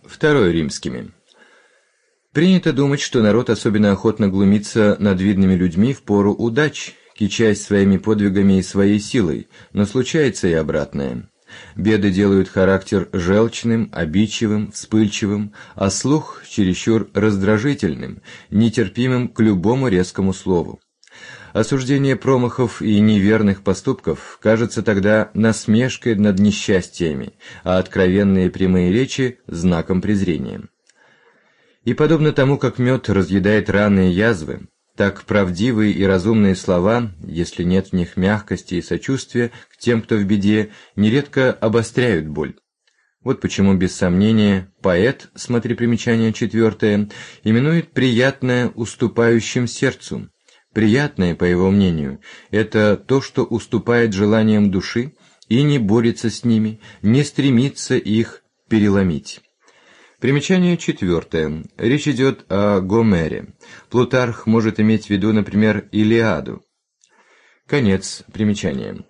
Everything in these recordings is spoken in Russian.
II Римскими. Принято думать, что народ особенно охотно глумится над видными людьми в пору удач, кичась своими подвигами и своей силой, но случается и обратное. Беды делают характер желчным, обидчивым, вспыльчивым, а слух чересчур раздражительным, нетерпимым к любому резкому слову. Осуждение промахов и неверных поступков кажется тогда насмешкой над несчастьями, а откровенные прямые речи – знаком презрения. И подобно тому, как мед разъедает раны и язвы, так правдивые и разумные слова, если нет в них мягкости и сочувствия к тем, кто в беде, нередко обостряют боль. Вот почему, без сомнения, поэт, смотри примечание 4, именует приятное уступающим сердцу. Приятное, по его мнению, это то, что уступает желаниям души и не борется с ними, не стремится их переломить. Примечание 4. Речь идет о Гомере. Плутарх может иметь в виду, например, Илиаду. Конец примечания.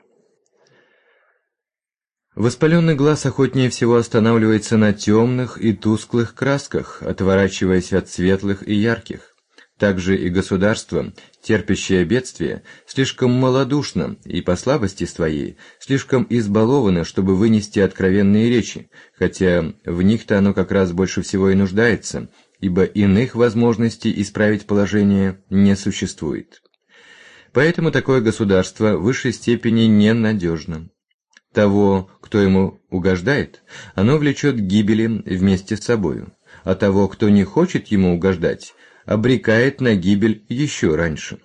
Воспаленный глаз охотнее всего останавливается на темных и тусклых красках, отворачиваясь от светлых и ярких. Также и государство, терпящее бедствие, слишком малодушно и по слабости своей, слишком избаловано, чтобы вынести откровенные речи, хотя в них-то оно как раз больше всего и нуждается, ибо иных возможностей исправить положение не существует. Поэтому такое государство в высшей степени ненадежно. Того, кто ему угождает, оно влечет к гибели вместе с собою, а того, кто не хочет ему угождать, обрекает на гибель еще раньше.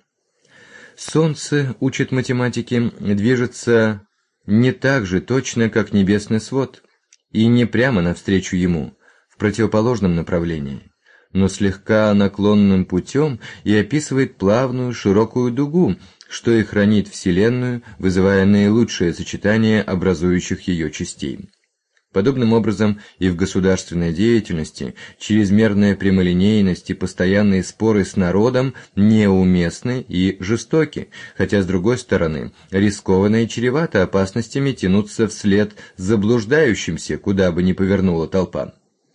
Солнце, учат математики, движется не так же точно, как небесный свод, и не прямо навстречу ему, в противоположном направлении, но слегка наклонным путем и описывает плавную широкую дугу, что и хранит Вселенную, вызывая наилучшее сочетание образующих ее частей. Подобным образом и в государственной деятельности чрезмерная прямолинейность и постоянные споры с народом неуместны и жестоки, хотя, с другой стороны, рискованно и чревато опасностями тянуться вслед заблуждающимся, куда бы ни повернула толпа.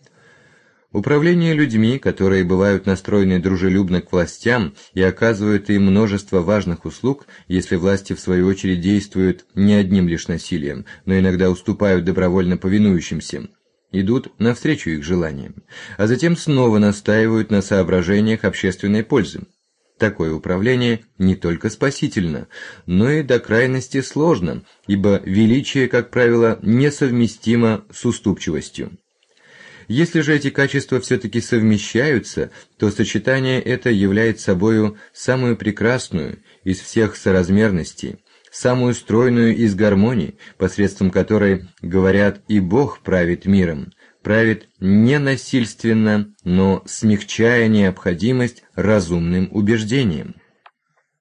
Управление людьми, которые бывают настроены дружелюбно к властям и оказывают им множество важных услуг, если власти в свою очередь действуют не одним лишь насилием, но иногда уступают добровольно повинующимся, идут навстречу их желаниям, а затем снова настаивают на соображениях общественной пользы. Такое управление не только спасительно, но и до крайности сложно, ибо величие, как правило, несовместимо с уступчивостью. Если же эти качества все-таки совмещаются, то сочетание это является собою самую прекрасную из всех соразмерностей, самую стройную из гармоний, посредством которой, говорят, и Бог правит миром, правит не насильственно, но смягчая необходимость разумным убеждением.